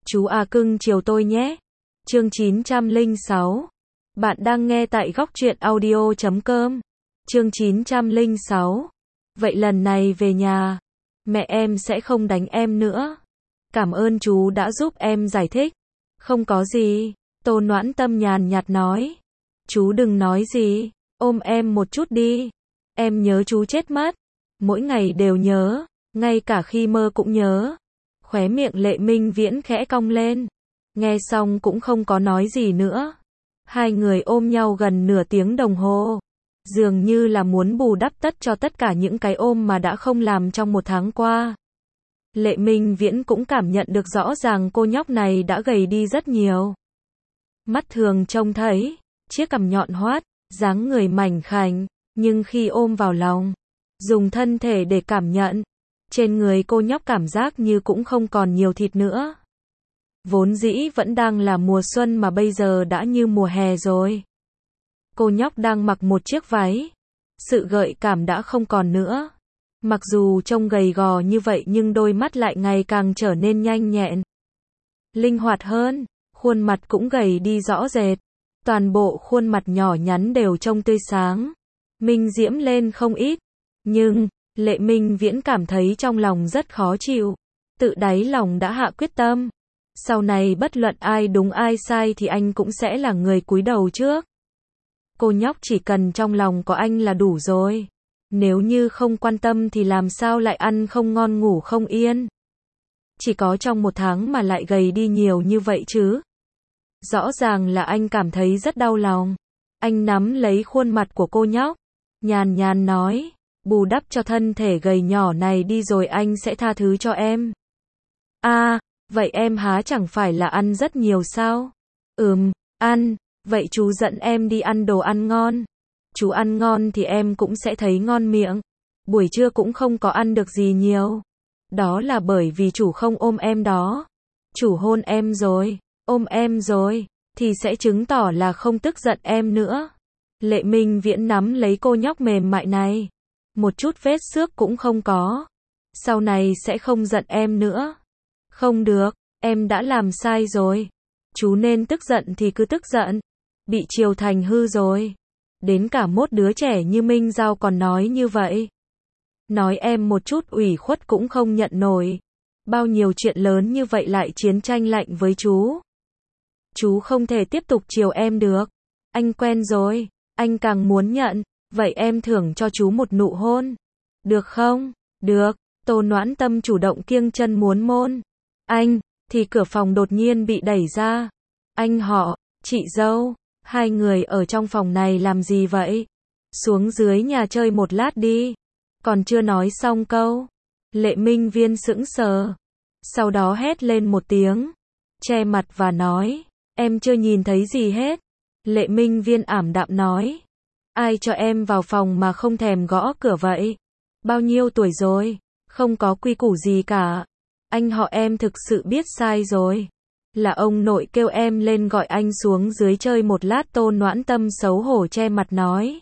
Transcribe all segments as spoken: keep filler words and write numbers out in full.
Chú à cưng chiều tôi nhé. Chương chín trăm lẻ sáu. Bạn đang nghe tại góc truyện audio chấm com. Chương chín trăm lẻ sáu. Vậy lần này về nhà, mẹ em sẽ không đánh em nữa. Cảm ơn chú đã giúp em giải thích. Không có gì, Tô Noãn Tâm nhàn nhạt nói. Chú đừng nói gì, ôm em một chút đi. Em nhớ chú chết mất. Mỗi ngày đều nhớ, ngay cả khi mơ cũng nhớ. Khóe miệng Lệ Minh Viễn khẽ cong lên. Nghe xong cũng không có nói gì nữa. Hai người ôm nhau gần nửa tiếng đồng hồ. Dường như là muốn bù đắp tất cho tất cả những cái ôm mà đã không làm trong một tháng qua. Lệ Minh Viễn cũng cảm nhận được rõ ràng cô nhóc này đã gầy đi rất nhiều. Mắt thường trông thấy, chiếc cằm nhọn hoắt, dáng người mảnh khảnh, nhưng khi ôm vào lòng, dùng thân thể để cảm nhận, trên người cô nhóc cảm giác như cũng không còn nhiều thịt nữa. Vốn dĩ vẫn đang là mùa xuân mà bây giờ đã như mùa hè rồi. Cô nhóc đang mặc một chiếc váy. Sự gợi cảm đã không còn nữa. Mặc dù trông gầy gò như vậy nhưng đôi mắt lại ngày càng trở nên nhanh nhẹn, linh hoạt hơn, khuôn mặt cũng gầy đi rõ rệt. Toàn bộ khuôn mặt nhỏ nhắn đều trông tươi sáng, minh diễm lên không ít. Nhưng, Lệ Minh Viễn cảm thấy trong lòng rất khó chịu. Tự đáy lòng đã hạ quyết tâm. Sau này bất luận ai đúng ai sai thì anh cũng sẽ là người cúi đầu trước. Cô nhóc chỉ cần trong lòng có anh là đủ rồi. Nếu như không quan tâm thì làm sao lại ăn không ngon ngủ không yên. Chỉ có trong một tháng mà lại gầy đi nhiều như vậy chứ. Rõ ràng là anh cảm thấy rất đau lòng. Anh nắm lấy khuôn mặt của cô nhóc, nhàn nhàn nói, bù đắp cho thân thể gầy nhỏ này đi rồi anh sẽ tha thứ cho em. À, vậy em há chẳng phải là ăn rất nhiều sao? Ừm, ăn, vậy chú dẫn em đi ăn đồ ăn ngon. Chú ăn ngon thì em cũng sẽ thấy ngon miệng. Buổi trưa cũng không có ăn được gì nhiều. Đó là bởi vì chủ không ôm em đó. Chủ hôn em rồi, ôm em rồi, thì sẽ chứng tỏ là không tức giận em nữa. Lệ Minh Viễn nắm lấy cô nhóc mềm mại này. Một chút vết xước cũng không có. Sau này sẽ không giận em nữa. Không được, em đã làm sai rồi. Chú nên tức giận thì cứ tức giận. Bị chiều thành hư rồi. Đến cả mốt đứa trẻ như Minh Giao còn nói như vậy. Nói em một chút ủy khuất cũng không nhận nổi. Bao nhiêu chuyện lớn như vậy lại chiến tranh lạnh với chú. Chú không thể tiếp tục chiều em được. Anh quen rồi, anh càng muốn nhận. Vậy em thưởng cho chú một nụ hôn. Được không? Được. Tô Noãn Tâm chủ động kiêng chân muốn môn. Anh, thì cửa phòng đột nhiên bị đẩy ra. Anh họ, chị dâu, hai người ở trong phòng này làm gì vậy? Xuống dưới nhà chơi một lát đi. Còn chưa nói xong câu. Lệ Minh Viên sững sờ. Sau đó hét lên một tiếng. Che mặt và nói. Em chưa nhìn thấy gì hết. Lệ Minh Viên ảm đạm nói. Ai cho em vào phòng mà không thèm gõ cửa vậy? Bao nhiêu tuổi rồi? Không có quy củ gì cả. Anh họ em thực sự biết sai rồi. Là ông nội kêu em lên gọi anh xuống dưới chơi một lát. Tô Noãn Tâm xấu hổ che mặt nói.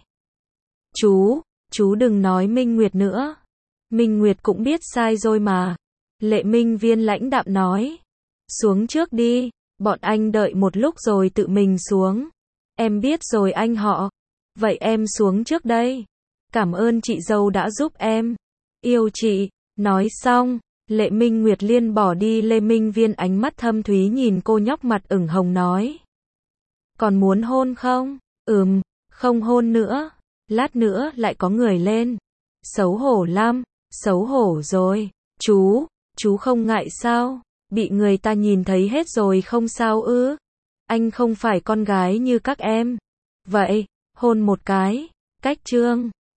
Chú, chú đừng nói Minh Nguyệt nữa. Minh Nguyệt cũng biết sai rồi mà. Lệ Minh Viên lãnh đạm nói. Xuống trước đi, bọn anh đợi một lúc rồi tự mình xuống. Em biết rồi anh họ. Vậy em xuống trước đây. Cảm ơn chị dâu đã giúp em. Yêu chị. Nói xong, Lệ Minh Nguyệt liên bỏ đi. Lê Minh Viên ánh mắt thâm thúy nhìn cô nhóc mặt ửng hồng nói. Còn muốn hôn không? Ừm, không hôn nữa. Lát nữa lại có người lên. Xấu hổ lắm, xấu hổ rồi. Chú, chú không ngại sao? Bị người ta nhìn thấy hết rồi không sao ư? Anh không phải con gái như các em. Vậy, hôn một cái. Cách chương